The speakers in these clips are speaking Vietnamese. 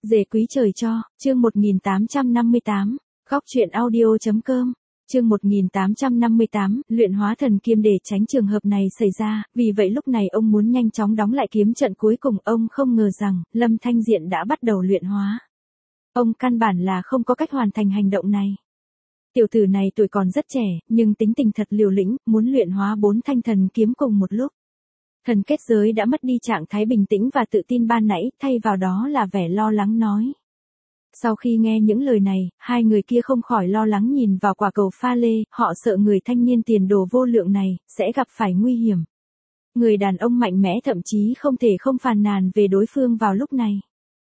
Dề quý trời cho, chương 1858, góc truyện audio.com, chương 1858, luyện hóa thần kiếm để tránh trường hợp này xảy ra, vì vậy lúc này ông muốn nhanh chóng đóng lại kiếm trận cuối cùng. Ông không ngờ rằng, Lâm Thanh Diện đã bắt đầu luyện hóa. Ông căn bản là không có cách hoàn thành hành động này. Tiểu tử này tuổi còn rất trẻ, nhưng tính tình thật liều lĩnh, muốn luyện hóa 4 thanh thần kiếm cùng một lúc. Thần kết giới đã mất đi trạng thái bình tĩnh và tự tin ban nãy, thay vào đó là vẻ lo lắng nói. Sau khi nghe những lời này, hai người kia không khỏi lo lắng nhìn vào quả cầu pha lê, họ sợ người thanh niên tiền đồ vô lượng này, sẽ gặp phải nguy hiểm. Người đàn ông mạnh mẽ thậm chí không thể không phàn nàn về đối phương vào lúc này.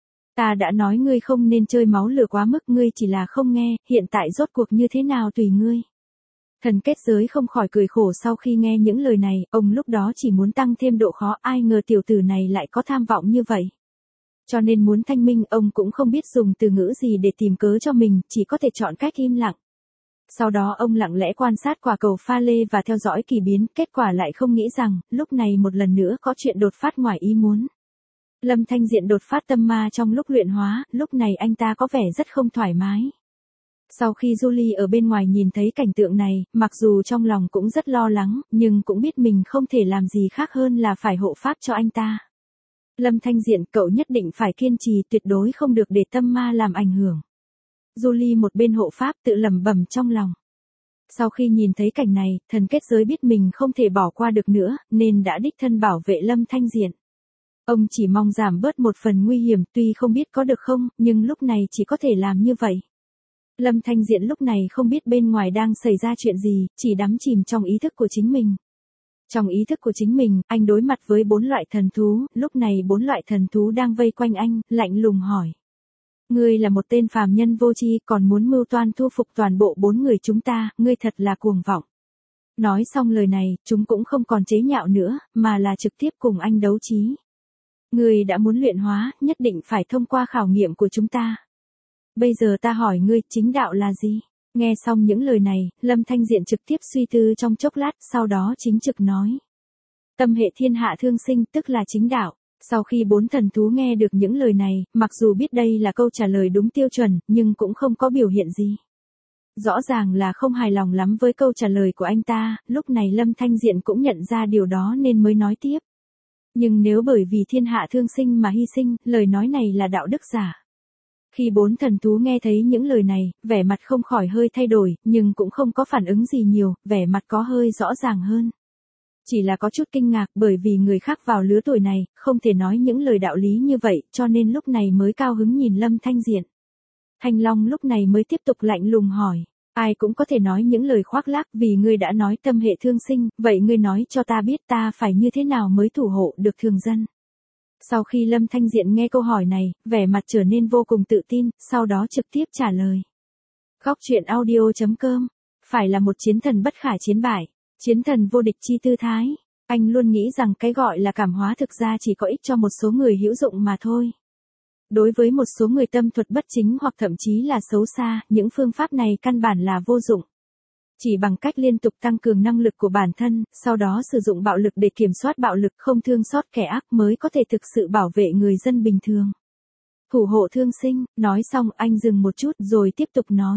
Ta đã nói ngươi không nên chơi máu lửa quá mức, ngươi chỉ là không nghe, hiện tại rốt cuộc như thế nào tùy ngươi. Thần kết giới không khỏi cười khổ sau khi nghe những lời này, ông lúc đó chỉ muốn tăng thêm độ khó, ai ngờ tiểu tử này lại có tham vọng như vậy. Cho nên muốn thanh minh, ông cũng không biết dùng từ ngữ gì để tìm cớ cho mình, chỉ có thể chọn cách im lặng. Sau đó ông lặng lẽ quan sát quả cầu pha lê và theo dõi kỳ biến, kết quả lại không nghĩ rằng, lúc này một lần nữa có chuyện đột phát ngoài ý muốn. Lâm Thanh Diện đột phát tâm ma trong lúc luyện hóa, lúc này anh ta có vẻ rất không thoải mái. Sau khi Julie ở bên ngoài nhìn thấy cảnh tượng này, mặc dù trong lòng cũng rất lo lắng, nhưng cũng biết mình không thể làm gì khác hơn là phải hộ pháp cho anh ta. Lâm Thanh Diện, cậu nhất định phải kiên trì, tuyệt đối không được để tâm ma làm ảnh hưởng. Julie một bên hộ pháp tự lẩm bẩm trong lòng. Sau khi nhìn thấy cảnh này, thần kết giới biết mình không thể bỏ qua được nữa, nên đã đích thân bảo vệ Lâm Thanh Diện. Ông chỉ mong giảm bớt một phần nguy hiểm, tuy không biết có được không, nhưng lúc này chỉ có thể làm như vậy. Lâm Thanh Diện lúc này không biết bên ngoài đang xảy ra chuyện gì, chỉ đắm chìm trong ý thức của chính mình. Trong ý thức của chính mình, anh đối mặt với 4 loại thần thú, lúc này 4 loại thần thú đang vây quanh anh, lạnh lùng hỏi. Ngươi là một tên phàm nhân vô tri, còn muốn mưu toan thu phục toàn bộ 4 người chúng ta, ngươi thật là cuồng vọng. Nói xong lời này, chúng cũng không còn chế nhạo nữa, mà là trực tiếp cùng anh đấu trí. Ngươi đã muốn luyện hóa, nhất định phải thông qua khảo nghiệm của chúng ta. Bây giờ ta hỏi ngươi, chính đạo là gì? Nghe xong những lời này, Lâm Thanh Diện trực tiếp suy tư trong chốc lát, sau đó chính trực nói. Tâm hệ thiên hạ thương sinh, tức là chính đạo. Sau khi 4 thần thú nghe được những lời này, mặc dù biết đây là câu trả lời đúng tiêu chuẩn, nhưng cũng không có biểu hiện gì. Rõ ràng là không hài lòng lắm với câu trả lời của anh ta, lúc này Lâm Thanh Diện cũng nhận ra điều đó nên mới nói tiếp. Nhưng nếu bởi vì thiên hạ thương sinh mà hy sinh, lời nói này là đạo đức giả. Khi 4 thần thú nghe thấy những lời này, vẻ mặt không khỏi hơi thay đổi, nhưng cũng không có phản ứng gì nhiều, vẻ mặt có hơi rõ ràng hơn. Chỉ là có chút kinh ngạc bởi vì người khác vào lứa tuổi này, không thể nói những lời đạo lý như vậy, cho nên lúc này mới cao hứng nhìn Lâm Thanh Diện. Thanh Long lúc này mới tiếp tục lạnh lùng hỏi. Ai cũng có thể nói những lời khoác lác, vì ngươi đã nói tâm hệ thương sinh, vậy ngươi nói cho ta biết ta phải như thế nào mới thủ hộ được thường dân. Sau khi Lâm Thanh Diện nghe câu hỏi này, vẻ mặt trở nên vô cùng tự tin, sau đó trực tiếp trả lời. Góc truyện audio.com, phải là một chiến thần bất khả chiến bại, chiến thần vô địch chi tư thái. Anh luôn nghĩ rằng cái gọi là cảm hóa thực ra chỉ có ích cho một số người hữu dụng mà thôi. Đối với một số người tâm thuật bất chính hoặc thậm chí là xấu xa, những phương pháp này căn bản là vô dụng. Chỉ bằng cách liên tục tăng cường năng lực của bản thân, sau đó sử dụng bạo lực để kiểm soát bạo lực, không thương xót kẻ ác mới có thể thực sự bảo vệ người dân bình thường. Thủ hộ thương sinh, nói xong anh dừng một chút rồi tiếp tục nói.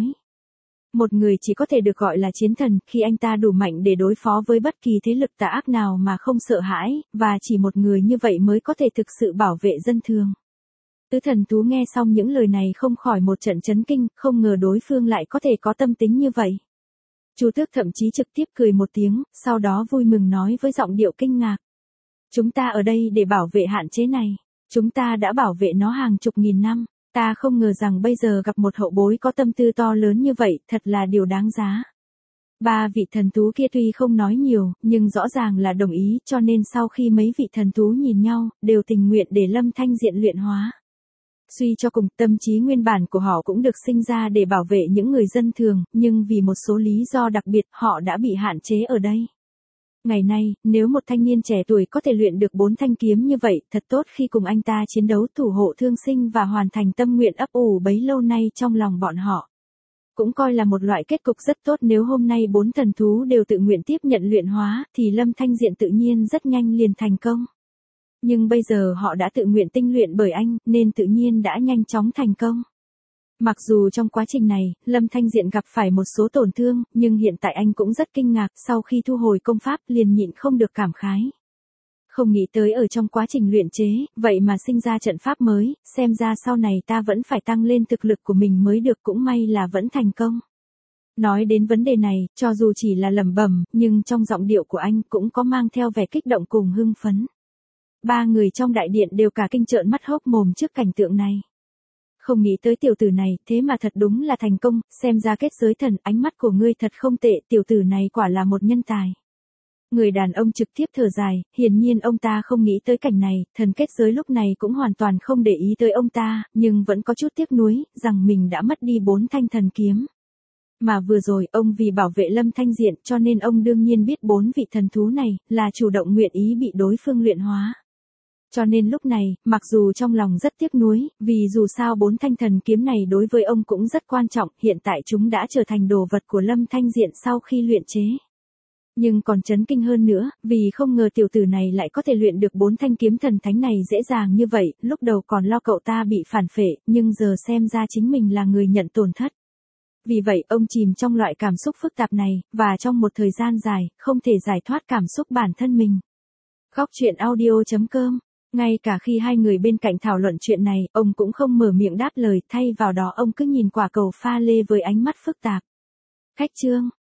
Một người chỉ có thể được gọi là chiến thần khi anh ta đủ mạnh để đối phó với bất kỳ thế lực tà ác nào mà không sợ hãi, và chỉ một người như vậy mới có thể thực sự bảo vệ dân thường. Tứ thần thú nghe xong những lời này không khỏi một trận chấn kinh, không ngờ đối phương lại có thể có tâm tính như vậy. Chu Tước thậm chí trực tiếp cười một tiếng, sau đó vui mừng nói với giọng điệu kinh ngạc. Chúng ta ở đây để bảo vệ hạn chế này. Chúng ta đã bảo vệ nó hàng chục nghìn năm. Ta không ngờ rằng bây giờ gặp một hậu bối có tâm tư to lớn như vậy, thật là điều đáng giá. 3 vị thần thú kia tuy không nói nhiều, nhưng rõ ràng là đồng ý, cho nên sau khi mấy vị thần thú nhìn nhau, đều tình nguyện để Lâm Thanh Diện luyện hóa. Suy cho cùng, tâm trí nguyên bản của họ cũng được sinh ra để bảo vệ những người dân thường, nhưng vì một số lý do đặc biệt, họ đã bị hạn chế ở đây. Ngày nay, nếu một thanh niên trẻ tuổi có thể luyện được 4 thanh kiếm như vậy, thật tốt khi cùng anh ta chiến đấu thủ hộ thương sinh và hoàn thành tâm nguyện ấp ủ bấy lâu nay trong lòng bọn họ. Cũng coi là một loại kết cục rất tốt nếu hôm nay 4 thần thú đều tự nguyện tiếp nhận luyện hóa, thì Lâm Thanh Diện tự nhiên rất nhanh liền thành công. Nhưng bây giờ họ đã tự nguyện tinh luyện bởi anh, nên tự nhiên đã nhanh chóng thành công. Mặc dù trong quá trình này, Lâm Thanh Diện gặp phải một số tổn thương, nhưng hiện tại anh cũng rất kinh ngạc, sau khi thu hồi công pháp liền nhịn không được cảm khái. Không nghĩ tới ở trong quá trình luyện chế, vậy mà sinh ra trận pháp mới, xem ra sau này ta vẫn phải tăng lên thực lực của mình mới được, cũng may là vẫn thành công. Nói đến vấn đề này, cho dù chỉ là lẩm bẩm, nhưng trong giọng điệu của anh cũng có mang theo vẻ kích động cùng hưng phấn. Ba người trong đại điện đều cả kinh trợn mắt hốc mồm trước cảnh tượng này. Không nghĩ tới tiểu tử này, thế mà thật đúng là thành công, xem ra kết giới thần, ánh mắt của ngươi thật không tệ, tiểu tử này quả là một nhân tài. Người đàn ông trực tiếp thở dài, hiển nhiên ông ta không nghĩ tới cảnh này, thần kết giới lúc này cũng hoàn toàn không để ý tới ông ta, nhưng vẫn có chút tiếc nuối, rằng mình đã mất đi 4 thanh thần kiếm. Mà vừa rồi, ông vì bảo vệ Lâm Thanh Diện cho nên ông đương nhiên biết 4 vị thần thú này, là chủ động nguyện ý bị đối phương luyện hóa. Cho nên lúc này, mặc dù trong lòng rất tiếc nuối, vì dù sao 4 thanh thần kiếm này đối với ông cũng rất quan trọng, hiện tại chúng đã trở thành đồ vật của Lâm Thanh Diện sau khi luyện chế. Nhưng còn chấn kinh hơn nữa, vì không ngờ tiểu tử này lại có thể luyện được 4 thanh kiếm thần thánh này dễ dàng như vậy, lúc đầu còn lo cậu ta bị phản phệ, nhưng giờ xem ra chính mình là người nhận tổn thất. Vì vậy ông chìm trong loại cảm xúc phức tạp này, và trong một thời gian dài, không thể giải thoát cảm xúc bản thân mình. Góc truyện audio.com. Ngay cả khi hai người bên cạnh thảo luận chuyện này, ông cũng không mở miệng đáp lời, thay vào đó ông cứ nhìn quả cầu pha lê với ánh mắt phức tạp. Khách chương.